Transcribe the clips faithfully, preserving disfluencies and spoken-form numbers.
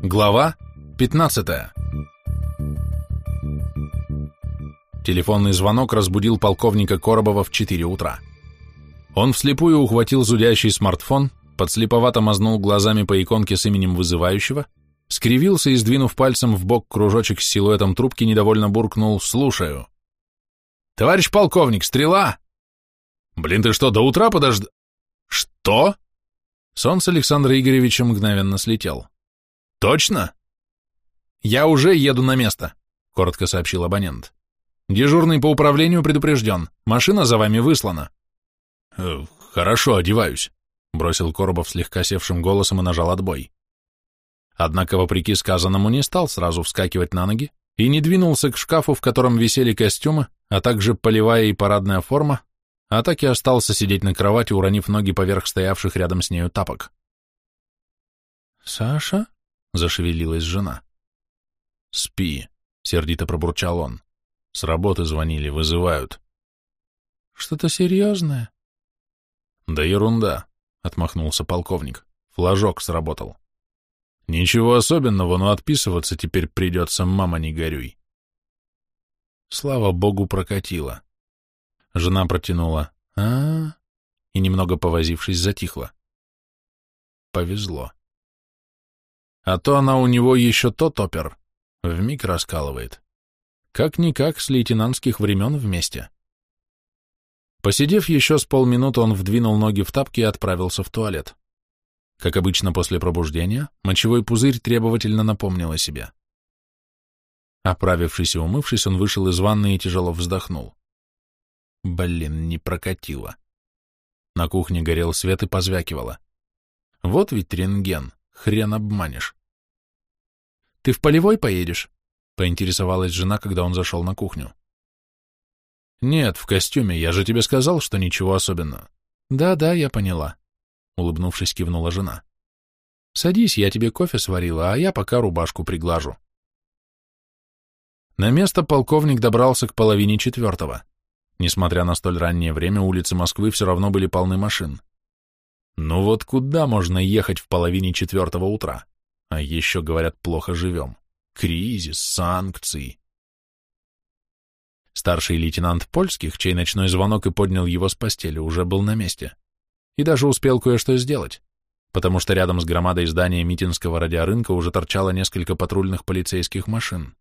Глава пятнадцатая. Телефонный звонок разбудил полковника Коробова в четыре утра. Он вслепую ухватил зудящий смартфон, подслеповато мазнул глазами по иконке с именем вызывающего, скривился и, сдвинув пальцем в бок кружочек с силуэтом трубки, недовольно буркнул «Слушаю». «Товарищ полковник, стрела!» «Блин, ты что, до утра подожд...» «Что?» Сон с Александра Игоревича мгновенно слетел. «Точно?» «Я уже еду на место», — коротко сообщил абонент. «Дежурный по управлению предупрежден. Машина за вами выслана». «Э, «Хорошо, одеваюсь», — бросил Коробов слегка севшим голосом и нажал отбой. Однако, вопреки сказанному, не стал сразу вскакивать на ноги и не двинулся к шкафу, в котором висели костюмы, а также полевая и парадная форма, а так и остался сидеть на кровати, уронив ноги поверх стоявших рядом с нею тапок. «Саша?» — зашевелилась жена. «Спи», — сердито пробурчал он. «С работы звонили, вызывают». «Что-то серьезное?» «Да ерунда», — отмахнулся полковник. «Флажок сработал». «Ничего особенного, но отписываться теперь придется, мама, не горюй». Слава богу, прокатило. Жена протянула «А-а-а» и, немного повозившись, затихла. Повезло. А то она у него еще тот опер, вмиг раскалывает. Как-никак с лейтенантских времен вместе. Посидев еще с полминуты, он вдвинул ноги в тапки и отправился в туалет. Как обычно после пробуждения, мочевой пузырь требовательно напомнил о себе. Оправившись и умывшись, он вышел из ванны и тяжело вздохнул. Блин, не прокатило. На кухне горел свет и позвякивало. Вот ведь рентген, хрен обманешь. «Ты в полевой поедешь?» — поинтересовалась жена, когда он зашел на кухню. «Нет, в костюме, я же тебе сказал, что ничего особенного». «Да-да, я поняла», — улыбнувшись, кивнула жена. «Садись, я тебе кофе сварила, а я пока рубашку приглажу». На место полковник добрался к половине четвертого. Несмотря на столь раннее время, улицы Москвы все равно были полны машин. Ну вот куда можно ехать в половине четвертого утра? А еще, говорят, плохо живем. Кризис, санкции. Старший лейтенант Польских, чей ночной звонок и поднял его с постели, уже был на месте. И даже успел кое-что сделать, потому что рядом с громадой здания Митинского радиорынка уже торчало несколько патрульных полицейских машин.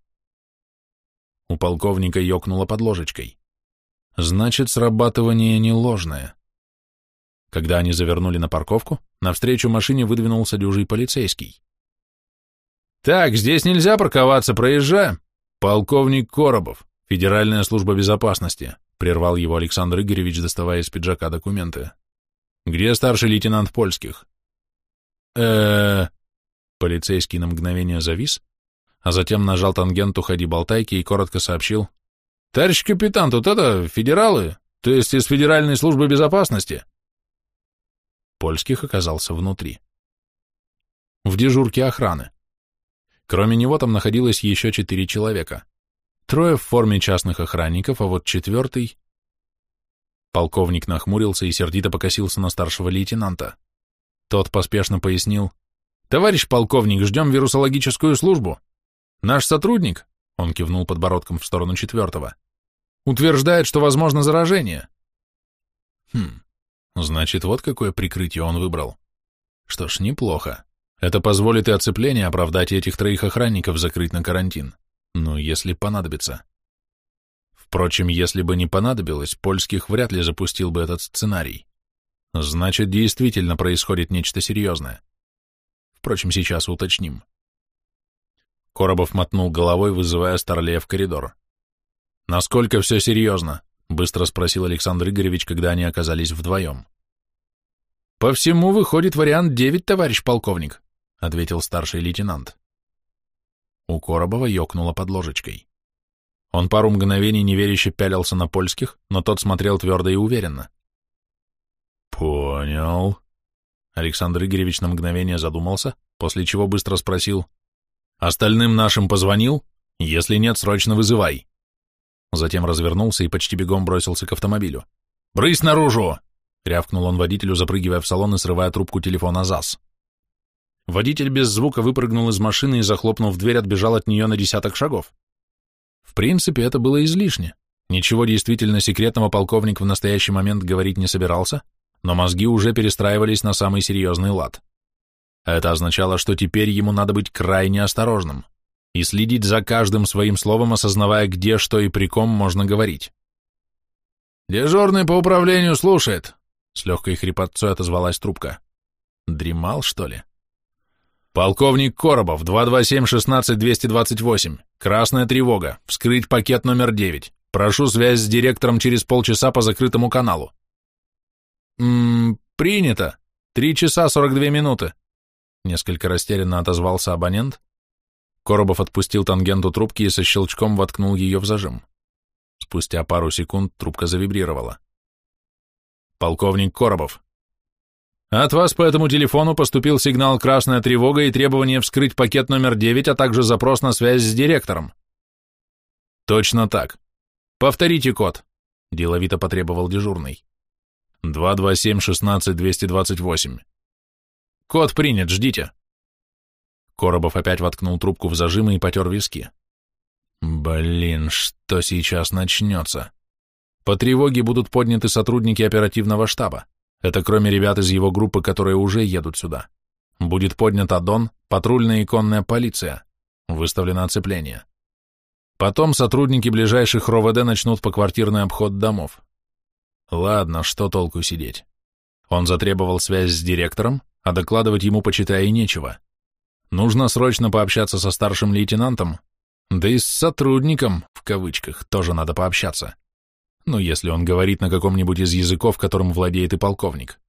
У полковника ёкнуло под ложечкой. Значит, срабатывание не ложное. Когда они завернули на парковку, навстречу машине выдвинулся дюжий полицейский. «Так, здесь нельзя парковаться, проезжаем!» «Полковник Коробов, Федеральная служба безопасности», прервал его Александр Игоревич, доставая из пиджака документы. «Где старший лейтенант Польских?» э Полицейский на мгновение завис, а затем нажал тангенту «Ходи-болтайки» и коротко сообщил: «Товарищ капитан, тут это, федералы, то есть из Федеральной службы безопасности». Польских оказался внутри. В дежурке охраны. Кроме него там находилось еще четыре человека. Трое в форме частных охранников, а вот четвертый... Полковник нахмурился и сердито покосился на старшего лейтенанта. Тот поспешно пояснил: «Товарищ полковник, ждем вирусологическую службу. Наш сотрудник, — он кивнул подбородком в сторону четвертого, — утверждает, что возможно заражение». Хм, значит, вот какое прикрытие он выбрал. Что ж, неплохо. Это позволит и оцепление оправдать, и этих троих охранников закрыть на карантин. Ну, если понадобится. Впрочем, если бы не понадобилось, Польских вряд ли запустил бы этот сценарий. Значит, действительно происходит нечто серьезное. Впрочем, сейчас уточним. Коробов мотнул головой, вызывая Старлея в коридор. «Насколько все серьезно?» — быстро спросил Александр Игоревич, когда они оказались вдвоем. «По всему выходит вариант девять, товарищ полковник», — ответил старший лейтенант. У Коробова ёкнуло под ложечкой. Он пару мгновений неверяще пялился на Польских, но тот смотрел твердо и уверенно. «Понял». Александр Игоревич на мгновение задумался, после чего быстро спросил: «Остальным нашим позвонил? Если нет, срочно вызывай». Затем развернулся и почти бегом бросился к автомобилю. «Брысь наружу!» — рявкнул он водителю, запрыгивая в салон и срывая трубку телефона ЗАС. Водитель без звука выпрыгнул из машины и, захлопнув дверь, отбежал от нее на десяток шагов. В принципе, это было излишне. Ничего действительно секретного полковник в настоящий момент говорить не собирался, но мозги уже перестраивались на самый серьезный лад. Это означало, что теперь ему надо быть крайне осторожным и следить за каждым своим словом, осознавая, где, что и при ком можно говорить. «Дежурный по управлению слушает», — с легкой хрипотцой отозвалась трубка. Дремал, что ли? «Полковник Коробов, два два семь шестнадцать двести двадцать восемь. Красная тревога. Вскрыть пакет номер девять. Прошу связь с директором через полчаса по закрытому каналу». «Ммм, принято. Три часа сорок две минуты», — несколько растерянно отозвался абонент. Коробов отпустил тангенту трубки и со щелчком воткнул ее в зажим. Спустя пару секунд трубка завибрировала. «Полковник Коробов. От вас по этому телефону поступил сигнал «Красная тревога» и требование вскрыть пакет номер девять, а также запрос на связь с директором». «Точно так. Повторите код», — деловито потребовал дежурный. два два семь шестнадцать двести двадцать восемь. «Код принят, ждите». Коробов опять воткнул трубку в зажимы и потер виски. «Блин, что сейчас начнется?» По тревоге будут подняты сотрудники оперативного штаба. Это кроме ребят из его группы, которые уже едут сюда. Будет поднят АДОН, патрульная и конная полиция. Выставлено оцепление. Потом сотрудники ближайших РОВД начнут поквартирный обход домов. Ладно, что толку сидеть? Он затребовал связь с директором, а докладывать ему, почитай, и нечего. Нужно срочно пообщаться со старшим лейтенантом, да и с сотрудником, в кавычках, тоже надо пообщаться. Ну, если он говорит на каком-нибудь из языков, которым владеет и полковник.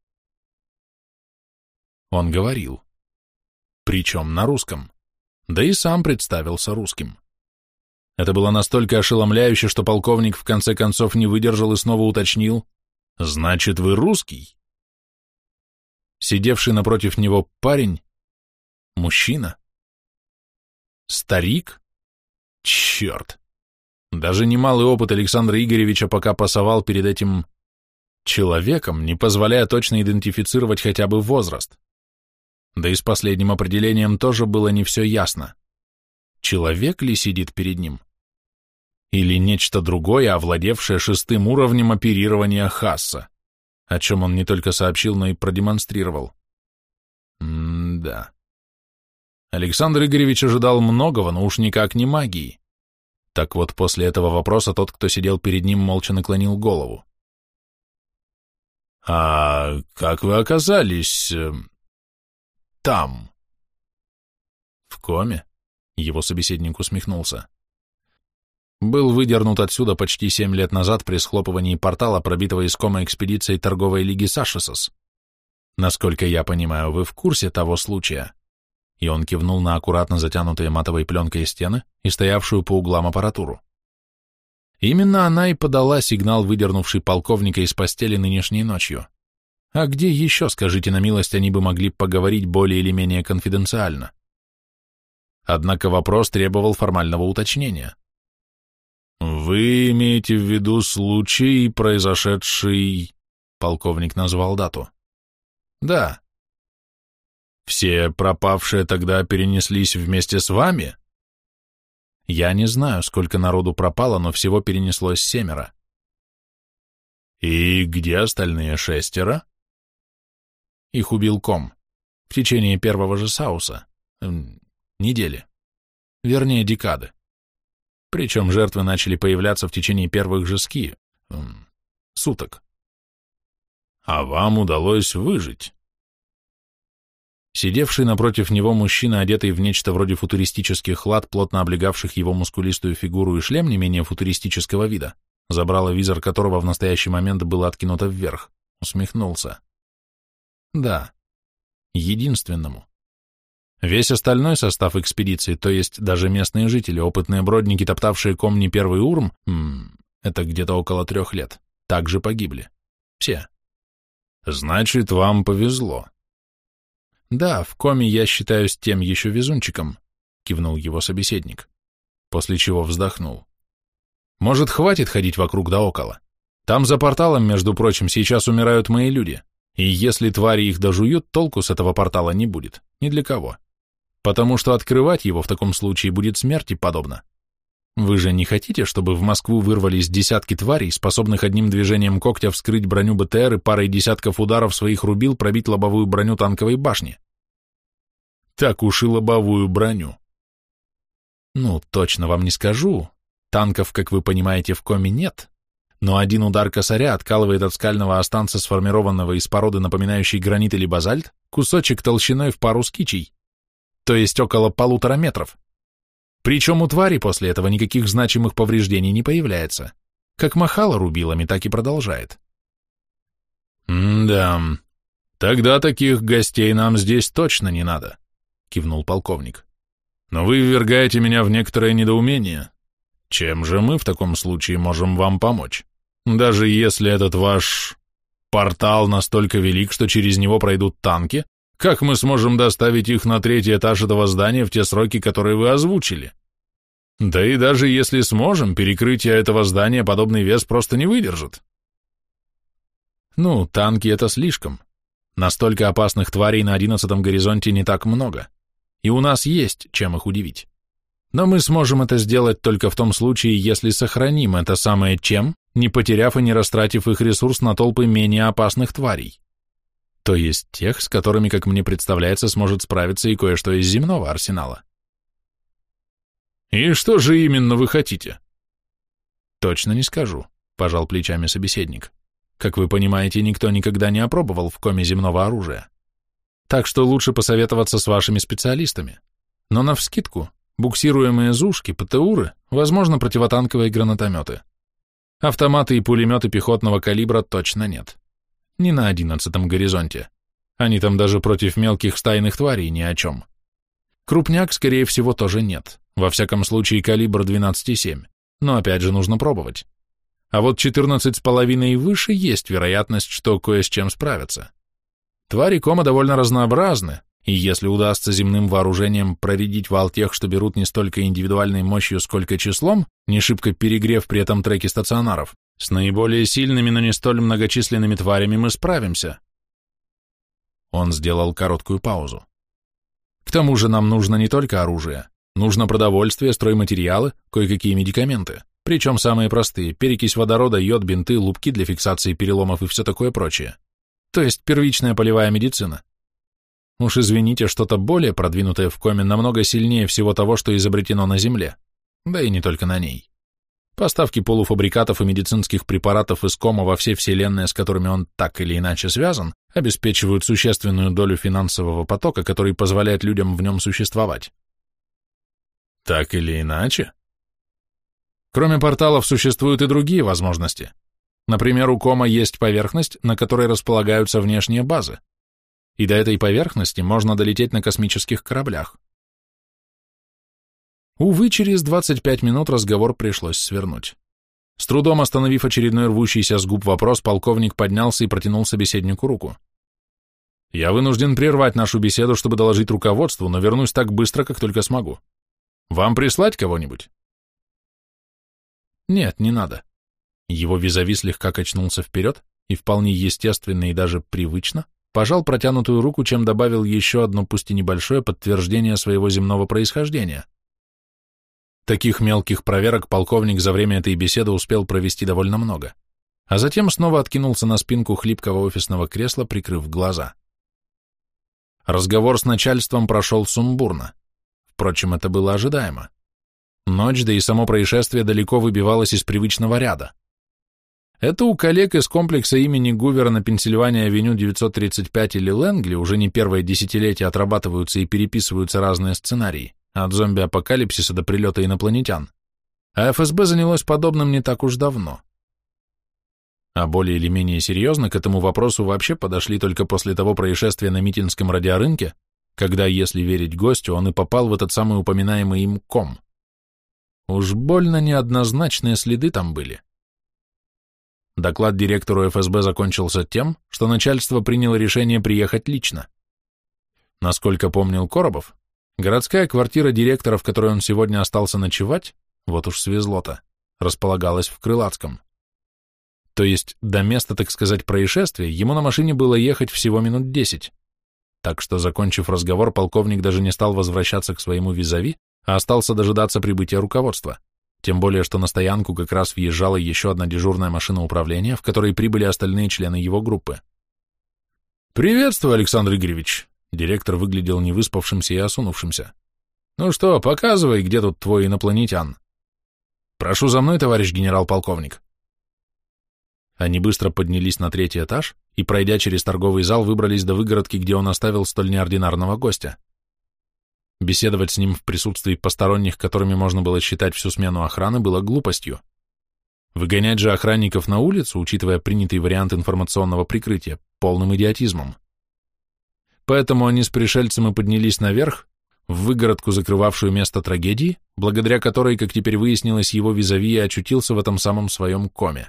Он говорил. Причем на русском. Да и сам представился русским. Это было настолько ошеломляюще, что полковник в конце концов не выдержал и снова уточнил: «Значит, вы русский?» Сидевший напротив него парень, мужчина, старик, черт. Даже немалый опыт Александра Игоревича пока пасовал перед этим человеком, не позволяя точно идентифицировать хотя бы возраст. Да и с последним определением тоже было не все ясно. Человек ли сидит перед ним? Или нечто другое, овладевшее шестым уровнем оперирования Хасса, о чем он не только сообщил, но и продемонстрировал. М-да. Александр Игоревич ожидал многого, но уж никак не магии. Так вот, после этого вопроса тот, кто сидел перед ним, молча наклонил голову. «А как вы оказались... Э, там?» «В коме?» — его собеседник усмехнулся. «Был выдернут отсюда почти семь лет назад при схлопывании портала, пробитого из комы экспедицией торговой лиги Сашисос. Насколько я понимаю, вы в курсе того случая?» И он кивнул на аккуратно затянутые матовой пленкой стены и стоявшую по углам аппаратуру. Именно она и подала сигнал, выдернувший полковника из постели нынешней ночью. А где еще, скажите на милость, они бы могли поговорить более или менее конфиденциально? Однако вопрос требовал формального уточнения. «Вы имеете в виду случай, произошедший...» Полковник назвал дату. «Да». «Все пропавшие тогда перенеслись вместе с вами?» «Я не знаю, сколько народу пропало, но всего перенеслось семеро». «И где остальные шестеро?» «Их убил ком. В течение первого же сауса. Эм, недели. Вернее, декады. Причем жертвы начали появляться в течение первых же ски... Эм, суток». «А вам удалось выжить?» Сидевший напротив него мужчина, одетый в нечто вроде футуристических лад, плотно облегавших его мускулистую фигуру, и шлем не менее футуристического вида, забрало визор которого в настоящий момент было откинуто вверх, усмехнулся. Да, единственному. Весь остальной состав экспедиции, то есть даже местные жители, опытные бродники, топтавшие ком не первый урм, м-м, это где-то около трех лет, также погибли. Все. Значит, вам повезло. «Да, в коме я считаюсь тем еще везунчиком», — кивнул его собеседник, после чего вздохнул. «Может, хватит ходить вокруг да около? Там за порталом, между прочим, сейчас умирают мои люди, И если твари их дожуют, толку с этого портала не будет, ни для кого. Потому что открывать его в таком случае будет смерти подобно. Вы же не хотите, чтобы в Москву вырвались десятки тварей, способных одним движением когтя вскрыть броню БТР и парой десятков ударов своих рубил пробить лобовую броню танковой башни? Так уж и лобовую броню. Ну, точно вам не скажу. Танков, как вы понимаете, в коме нет. Но один удар косаря откалывает от скального останца, сформированного из породы, напоминающей гранит или базальт, кусочек толщиной в пару скичей, то есть около полутора метров. Причем у твари после этого никаких значимых повреждений не появляется. Как махало рубилами, так и продолжает. «М-да, тогда таких гостей нам здесь точно не надо», — кивнул полковник. «Но вы ввергаете меня в некоторое недоумение. Чем же мы в таком случае можем вам помочь? Даже если этот ваш портал настолько велик, что через него пройдут танки, как мы сможем доставить их на третий этаж этого здания в те сроки, которые вы озвучили? Да и даже если сможем, перекрытие этого здания подобный вес просто не выдержит». Ну, танки — это слишком. Настолько опасных тварей на одиннадцатом горизонте не так много. И у нас есть чем их удивить. Но мы сможем это сделать только в том случае, если сохраним это самое «чем», не потеряв и не растратив их ресурс на толпы менее опасных тварей. То есть тех, с которыми, как мне представляется, сможет справиться и кое-что из земного арсенала. «И что же именно вы хотите?» «Точно не скажу», — пожал плечами собеседник. «Как вы понимаете, никто никогда не опробовал в коме земного оружия. Так что лучше посоветоваться с вашими специалистами. Но навскидку, буксируемые зушки, ПТУры, возможно, противотанковые гранатометы. Автоматы и пулеметы пехотного калибра точно нет. Не на одиннадцатом горизонте. Они там даже против мелких стайных тварей ни о чем. Крупняк, скорее всего, тоже нет. Во всяком случае, калибр двенадцать и семь. Но опять же нужно пробовать. А вот четырнадцать с половиной и выше есть вероятность, что кое с чем справятся. Твари кома довольно разнообразны, и если удастся земным вооружением проредить вал тех, что берут не столько индивидуальной мощью, сколько числом, не шибко перегрев при этом треки стационаров, с наиболее сильными, но не столь многочисленными тварями мы справимся. Он сделал короткую паузу. К тому же нам нужно не только оружие, нужно продовольствие, стройматериалы, кое-какие медикаменты, причем самые простые, перекись водорода, йод, бинты, лупки для фиксации переломов и все такое прочее. То есть первичная полевая медицина. Уж извините, что-то более продвинутое в коме намного сильнее всего того, что изобретено на Земле, да и не только на ней. Поставки полуфабрикатов и медицинских препаратов из кома во все вселенные, с которыми он так или иначе связан, обеспечивают существенную долю финансового потока, который позволяет людям в нем существовать. Так или иначе? Кроме порталов существуют и другие возможности. Например, у кома есть поверхность, на которой располагаются внешние базы. И до этой поверхности можно долететь на космических кораблях. Увы, через двадцать пять минут разговор пришлось свернуть. С трудом остановив очередной рвущийся с губ вопрос, полковник поднялся и протянул собеседнику руку. «Я вынужден прервать нашу беседу, чтобы доложить руководству, но вернусь так быстро, как только смогу. Вам прислать кого-нибудь?» «Нет, не надо». Его визави слегка качнулся вперед и вполне естественно и даже привычно пожал протянутую руку, чем добавил еще одно, пусть и небольшое, подтверждение своего земного происхождения. Таких мелких проверок полковник за время этой беседы успел провести довольно много, а затем снова откинулся на спинку хлипкого офисного кресла, прикрыв глаза. Разговор с начальством прошел сумбурно. Впрочем, это было ожидаемо. Ночь, да и само происшествие далеко выбивалось из привычного ряда. Это у коллег из комплекса имени Гувера на Пенсильвания-авеню девятьсот тридцать пять или Лэнгли уже не первое десятилетие отрабатываются и переписываются разные сценарии, от зомби-апокалипсиса до прилета инопланетян, а эф эс бэ занялось подобным не так уж давно. А более или менее серьезно к этому вопросу вообще подошли только после того происшествия на Митинском радиорынке, когда, если верить гостю, он и попал в этот самый упоминаемый им ком. Уж больно неоднозначные следы там были. Доклад директору эф эс бэ закончился тем, что начальство приняло решение приехать лично. Насколько помнил Коробов, городская квартира директора, в которой он сегодня остался ночевать, вот уж свезло-то, располагалась в Крылатском. То То есть до места, так сказать, происшествия ему на машине было ехать всего минут десять. Так что, закончив разговор, полковник даже не стал возвращаться к своему визави, а остался дожидаться прибытия руководства. Тем более, что на стоянку как раз въезжала еще одна дежурная машина управления, в которой прибыли остальные члены его группы. «Приветствую, Александр Игоревич!» Директор выглядел невыспавшимся и осунувшимся. «Ну что, показывай, где тут твой инопланетян?» «Прошу за мной, товарищ генерал-полковник». Они быстро поднялись на третий этаж и, пройдя через торговый зал, выбрались до выгородки, где он оставил столь неординарного гостя. Беседовать с ним в присутствии посторонних, которыми можно было считать всю смену охраны, было глупостью. Выгонять же охранников на улицу, учитывая принятый вариант информационного прикрытия, полным идиотизмом. Поэтому они с пришельцем и поднялись наверх, в выгородку, закрывавшую место трагедии, благодаря которой, как теперь выяснилось, его визави очутился в этом самом своем коме.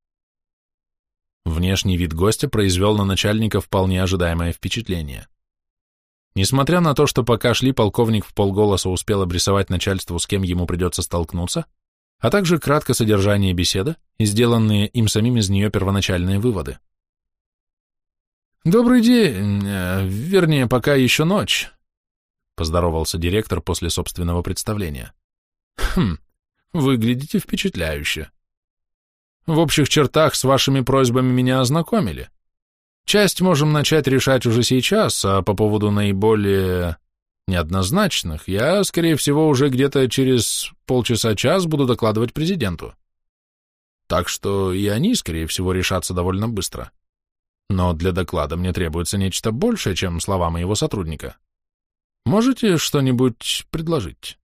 Внешний вид гостя произвел на начальника вполне ожидаемое впечатление. Несмотря на то, что пока шли, полковник вполголоса успел обрисовать начальству, с кем ему придется столкнуться, а также кратко содержание беседы и сделанные им самим из нее первоначальные выводы. «Добрый день, вернее, пока еще ночь», — поздоровался директор после собственного представления. «Хм, выглядите впечатляюще. В общих чертах с вашими просьбами меня ознакомили. Часть можем начать решать уже сейчас, а по поводу наиболее неоднозначных я, скорее всего, уже где-то через полчаса-час буду докладывать президенту. Так что и они, скорее всего, решатся довольно быстро. Но для доклада мне требуется нечто большее, чем слова моего сотрудника. Можете что-нибудь предложить?»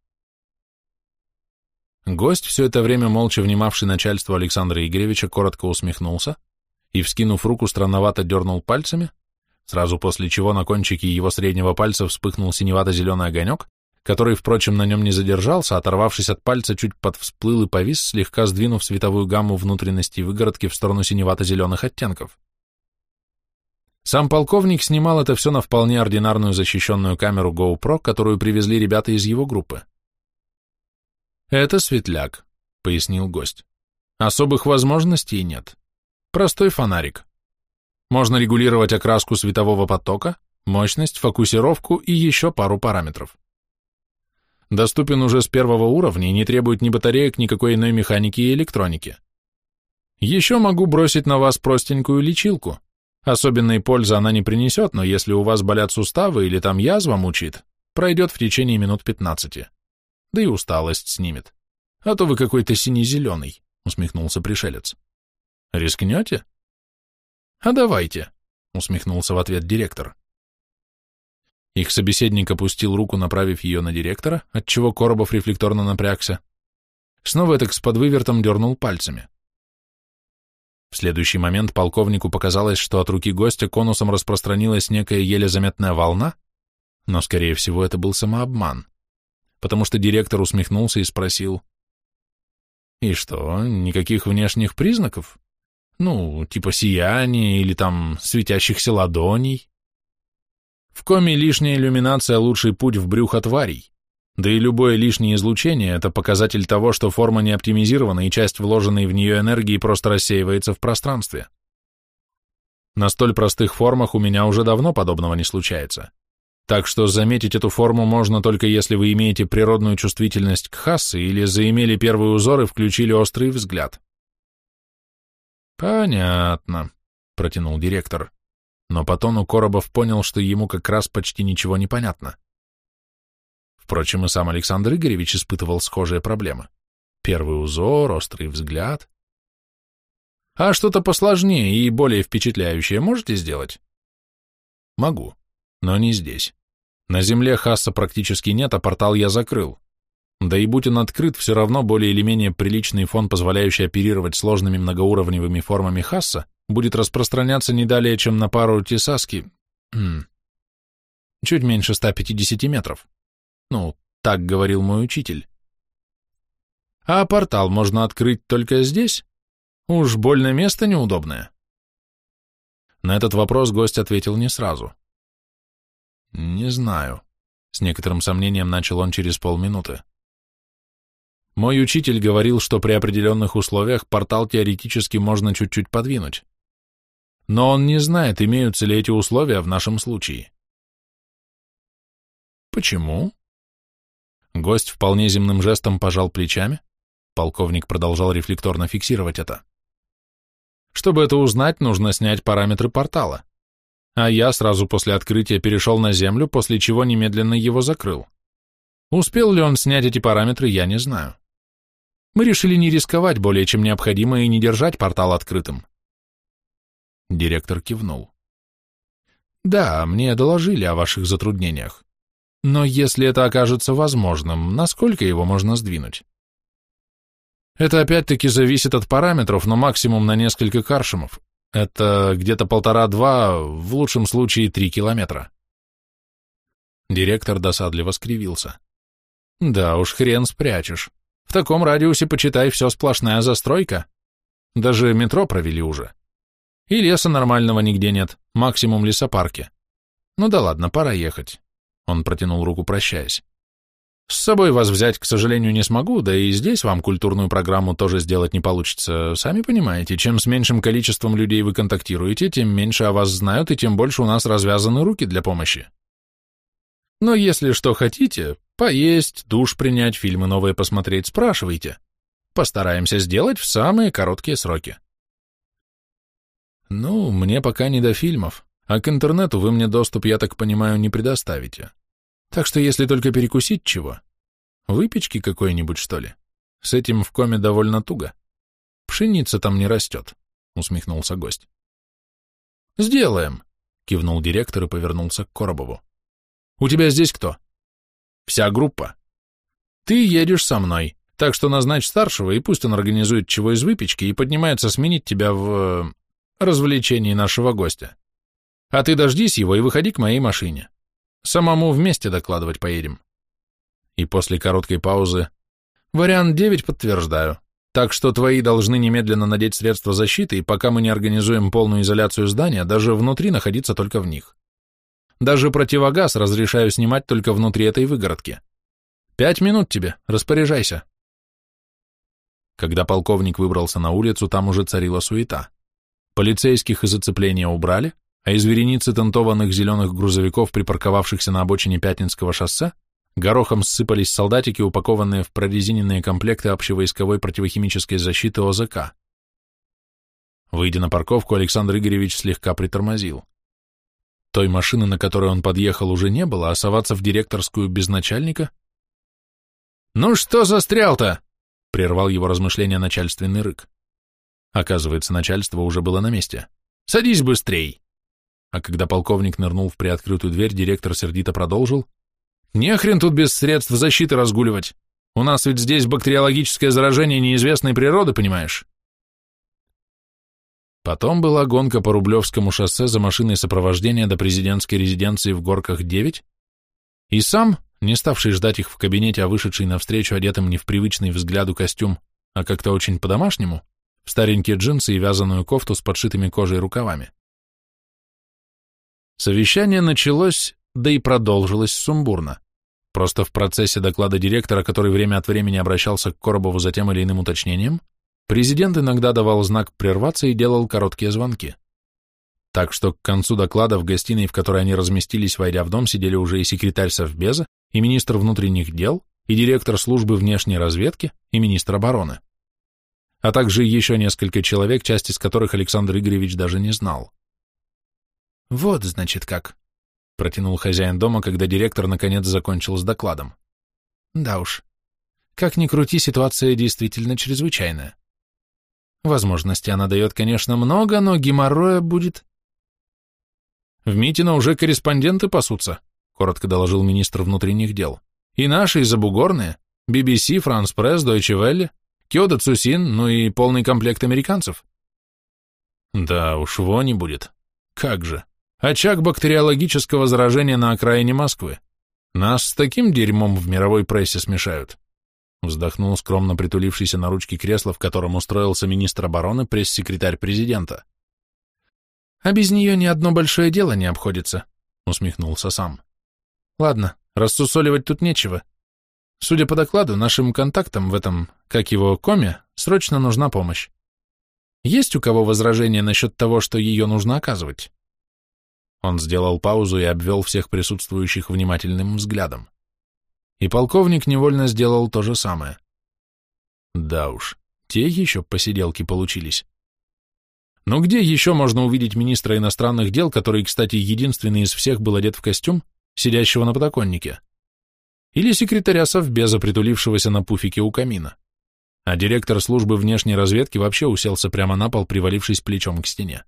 Гость, все это время молча внимавший начальству Александра Игоревича, коротко усмехнулся и, вскинув руку, странновато дернул пальцами, сразу после чего на кончике его среднего пальца вспыхнул синевато-зеленый огонек, который, впрочем, на нем не задержался, оторвавшись от пальца, чуть подвсплыл и повис, слегка сдвинув световую гамму внутренностей выгородки в сторону синевато-зеленых оттенков. Сам полковник снимал это все на вполне ординарную защищенную камеру GoPro, которую привезли ребята из его группы. «Это светляк», — пояснил гость. «Особых возможностей нет. Простой фонарик. Можно регулировать окраску светового потока, мощность, фокусировку и еще пару параметров. Доступен уже с первого уровня и не требует ни батареек, никакой иной механики и электроники. Еще могу бросить на вас простенькую лечилку. Особенной пользы она не принесет, но если у вас болят суставы или там язва мучит, пройдет в течение минут пятнадцати. Да и усталость снимет. А то вы какой-то сине-зеленый», — усмехнулся пришелец. «Рискнете?» «А давайте», — усмехнулся в ответ директор. Их собеседник опустил руку, направив ее на директора, отчего Коробов рефлекторно напрягся. Снова этак с подвывертом дернул пальцами. В следующий момент полковнику показалось, что от руки гостя конусом распространилась некая еле заметная волна, но, скорее всего, это был самообман, потому что директор усмехнулся и спросил: «И что, никаких внешних признаков? Ну, типа сияния или там светящихся ладоней? В коме лишняя иллюминация — лучший путь в брюхо тварей, да и любое лишнее излучение — это показатель того, что форма не оптимизирована и часть вложенной в нее энергии просто рассеивается в пространстве. На столь простых формах у меня уже давно подобного не случается. Так что заметить эту форму можно только если вы имеете природную чувствительность к Хассе или заимели первый узор и включили острый взгляд». «Понятно», — протянул директор, но по тону Коробов понял, что ему как раз почти ничего не понятно. Впрочем, и сам Александр Игоревич испытывал схожие проблемы. Первый узор, острый взгляд. «А что-то посложнее и более впечатляющее можете сделать?» «Могу. Но не здесь. На Земле Хасса практически нет, а портал я закрыл. Да и будь он открыт, все равно более или менее приличный фон, позволяющий оперировать сложными многоуровневыми формами Хасса, будет распространяться не далее, чем на пару тесаски... чуть меньше ста пятидесяти метров. Ну, так говорил мой учитель. А портал можно открыть только здесь? Уж больно место неудобное». На этот вопрос гость ответил не сразу. «Не знаю», — с некоторым сомнением начал он через полминуты. Мой учитель говорил, что при определенных условиях портал теоретически можно чуть-чуть подвинуть. Но он не знает, имеются ли эти условия в нашем случае. Почему? Гость вполне земным жестом пожал плечами. Полковник продолжал рефлекторно фиксировать это. Чтобы это узнать, нужно снять параметры портала. А я сразу после открытия перешел на Землю, после чего немедленно его закрыл. Успел ли он снять эти параметры, я не знаю. Мы решили не рисковать более чем необходимо и не держать портал открытым. Директор кивнул. Да, мне доложили о ваших затруднениях. Но если это окажется возможным, насколько его можно сдвинуть? Это опять-таки зависит от параметров, но максимум на несколько каршемов. Это где-то полтора-два, в лучшем случае три километра. Директор досадливо скривился. Да уж, хрен спрячешь. В таком радиусе, почитай, все сплошная застройка. Даже метро провели уже. И леса нормального нигде нет, максимум лесопарки. Ну да ладно, пора ехать. Он протянул руку, прощаясь. С собой вас взять, к сожалению, не смогу, да и здесь вам культурную программу тоже сделать не получится. Сами понимаете, чем с меньшим количеством людей вы контактируете, тем меньше о вас знают, и тем больше у нас развязаны руки для помощи. Но если что хотите, поесть, душ принять, фильмы новые посмотреть, спрашивайте. Постараемся сделать в самые короткие сроки. Ну, мне пока не до фильмов, а к интернету вы мне доступ, я так понимаю, не предоставите. Так что если только перекусить чего, выпечки какой-нибудь, что ли? С этим в коме довольно туго. Пшеница там не растет, усмехнулся гость. Сделаем, кивнул директор и повернулся к Коробову. У тебя здесь кто? Вся группа. Ты едешь со мной, так что назначь старшего, и пусть он организует чего из выпечки и поднимается сменить тебя в развлечении нашего гостя. А ты дождись его и выходи к моей машине. Самому вместе докладывать поедем. И после короткой паузы. Вариант девять подтверждаю. Так что твои должны немедленно надеть средства защиты, и пока мы не организуем полную изоляцию здания, даже внутри находиться только в них. Даже противогаз разрешаю снимать только внутри этой выгородки. Пять минут тебе, распоряжайся. Когда полковник выбрался на улицу, там уже царила суета. Полицейских из оцепления убрали, а из вереницы тентованных зеленых грузовиков, припарковавшихся на обочине Пятницкого шоссе, горохом ссыпались солдатики, упакованные в прорезиненные комплекты общевойсковой противохимической защиты О З К. Выйдя на парковку, Александр Игоревич слегка притормозил. Той машины, на которой он подъехал, уже не было, а соваться в директорскую без начальника... «Ну что застрял-то?» — прервал его размышления начальственный рык. Оказывается, начальство уже было на месте. «Садись быстрей!» А когда полковник нырнул в приоткрытую дверь, директор сердито продолжил. «Не хрен тут без средств защиты разгуливать. У нас ведь здесь бактериологическое заражение неизвестной природы, понимаешь?» Потом была гонка по Рублевскому шоссе за машиной сопровождения до президентской резиденции в Горках девять, и сам, не ставший ждать их в кабинете, а вышедший навстречу одетым не в привычный взгляду костюм, а как-то очень по-домашнему, в старенькие джинсы и вязаную кофту с подшитыми кожей рукавами. Совещание началось, да и продолжилось сумбурно. Просто в процессе доклада директора, который время от времени обращался к Коробову за тем или иным уточнением, президент иногда давал знак прерваться и делал короткие звонки. Так что к концу доклада в гостиной, в которой они разместились, войдя в дом, сидели уже и секретарь Совбеза, и министр внутренних дел, и директор службы внешней разведки, и министр обороны. А также еще несколько человек, часть из которых Александр Игоревич даже не знал. «Вот, значит, как», — протянул хозяин дома, когда директор наконец закончил с докладом. «Да уж, как ни крути, ситуация действительно чрезвычайная. Возможностей она дает, конечно, много, но геморроя будет...» «В Митино уже корреспонденты пасутся», — коротко доложил министр внутренних дел. «И наши, и забугорные, Би Би Си, Франс Пресс, Дойче Велле, Кёдо Цусин, ну и полный комплект американцев». «Да уж, вони будет. Как же. Очаг бактериологического заражения на окраине Москвы. Нас с таким дерьмом в мировой прессе смешают», — вздохнул скромно притулившийся на ручке кресла, в котором устроился министр обороны, пресс-секретарь президента. «А без нее ни одно большое дело не обходится», — усмехнулся сам. «Ладно, рассусоливать тут нечего. Судя по докладу, нашим контактам в этом, как его, коме, срочно нужна помощь. Есть у кого возражения насчет того, что ее нужно оказывать?» Он сделал паузу и обвел всех присутствующих внимательным взглядом. И полковник невольно сделал то же самое. Да уж, те еще посиделки получились. Но где еще можно увидеть министра иностранных дел, который, кстати, единственный из всех был одет в костюм, сидящего на подоконнике? Или секретаря совбеза, притулившегося на пуфике у камина? А директор службы внешней разведки вообще уселся прямо на пол, привалившись плечом к стене.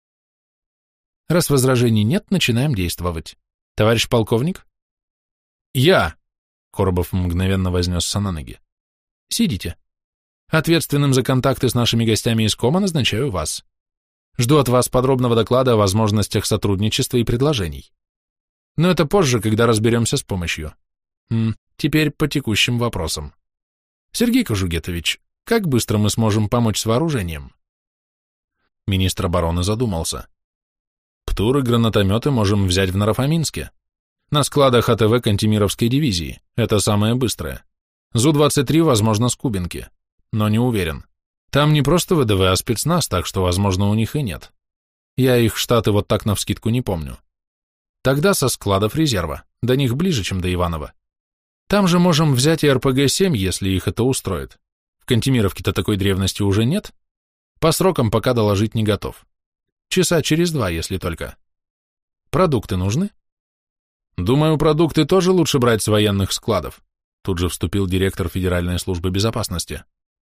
«Раз возражений нет, начинаем действовать. Товарищ полковник?» «Я!» — Коробов мгновенно вознесся на ноги. «Сидите. Ответственным за контакты с нашими гостями из кома назначаю вас. Жду от вас подробного доклада о возможностях сотрудничества и предложений. Но это позже, когда разберемся с помощью. М, теперь по текущим вопросам. Сергей Кожугетович, как быстро мы сможем помочь с вооружением?» Министр обороны задумался. «ПТУР и гранатометы можем взять в Нарафаминске. На складах АТВ Кантемировской дивизии. Это самое быстрое. Зу двадцать три, возможно, с Кубинки. Но не уверен. Там не просто ВДВ, а спецназ, так что, возможно, у них и нет. Я их штаты вот так навскидку не помню. Тогда со складов резерва. До них ближе, чем до Иваново. Там же можем взять и эр пэ гэ семь, если их это устроит. В Кантемировке-то такой древности уже нет. По срокам пока доложить не готов. Часа через два, если только. Продукты нужны? Думаю, продукты тоже лучше брать с военных складов. Тут же вступил директор Федеральной службы безопасности.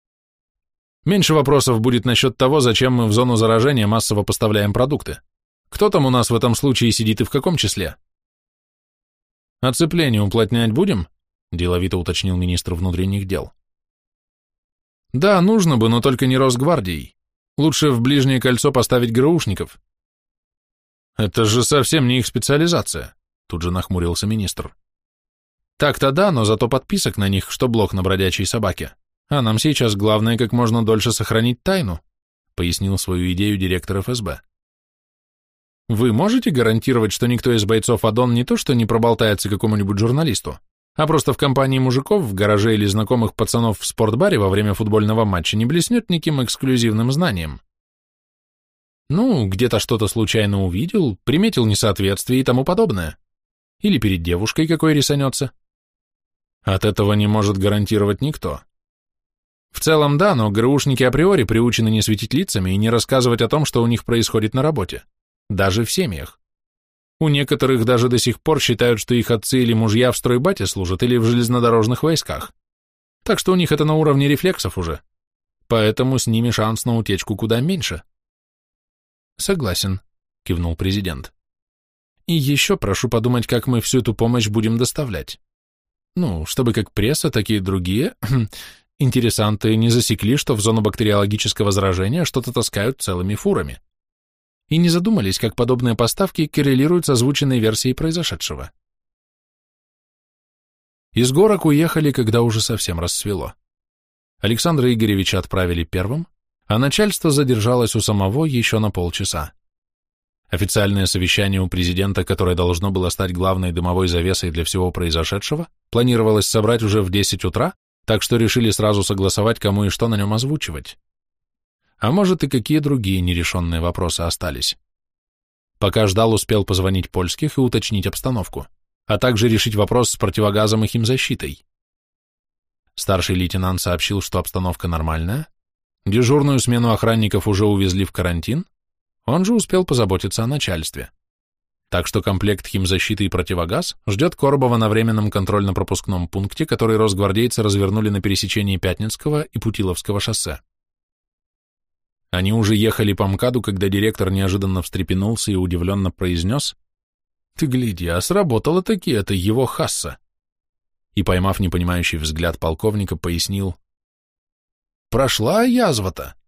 Меньше вопросов будет насчет того, зачем мы в зону заражения массово поставляем продукты. Кто там у нас в этом случае сидит и в каком числе? Оцепление уплотнять будем? Деловито уточнил министр внутренних дел. Да, нужно бы, но только не Росгвардией. Лучше в ближнее кольцо поставить ГРУшников. Это же совсем не их специализация, тут же нахмурился министр. Так-то да, но зато подписок на них, что блох на бродячей собаке. А нам сейчас главное как можно дольше сохранить тайну, пояснил свою идею директор эф эс бэ. Вы можете гарантировать, что никто из бойцов АДОН не то что не проболтается какому-нибудь журналисту, а просто в компании мужиков, в гараже или знакомых пацанов в спортбаре во время футбольного матча не блеснет никаким эксклюзивным знанием? Ну, где-то что-то случайно увидел, приметил несоответствие и тому подобное. Или перед девушкой какой рисанется. От этого не может гарантировать никто. В целом да, но ГРУшники априори приучены не светить лицами и не рассказывать о том, что у них происходит на работе. Даже в семьях. У некоторых даже до сих пор считают, что их отцы или мужья в стройбате служат или в железнодорожных войсках. Так что у них это на уровне рефлексов уже. Поэтому с ними шанс на утечку куда меньше. Согласен, кивнул президент. И еще прошу подумать, как мы всю эту помощь будем доставлять. Ну, чтобы как пресса, так и другие интересанты не засекли, что в зону бактериологического заражения что-то таскают целыми фурами. И не задумались, как подобные поставки коррелируют с озвученной версией произошедшего. Из горок уехали, когда уже совсем рассвело. Александра Игоревича отправили первым, а начальство задержалось у самого еще на полчаса. Официальное совещание у президента, которое должно было стать главной дымовой завесой для всего произошедшего, планировалось собрать уже в десять утра, так что решили сразу согласовать, кому и что на нем озвучивать. А может, и какие другие нерешенные вопросы остались. Пока ждал, успел позвонить польских и уточнить обстановку, а также решить вопрос с противогазом и химзащитой. Старший лейтенант сообщил, что обстановка нормальная, дежурную смену охранников уже увезли в карантин, он же успел позаботиться о начальстве. Так что комплект химзащиты и противогаз ждет Коробова на временном контрольно-пропускном пункте, который росгвардейцы развернули на пересечении Пятницкого и Путиловского шоссе. Они уже ехали по МКАДу, когда директор неожиданно встрепенулся и удивленно произнес: «Ты гляди, а сработало-таки это его Хасса!» И, поймав непонимающий взгляд полковника, пояснил: «Прошла язва-то.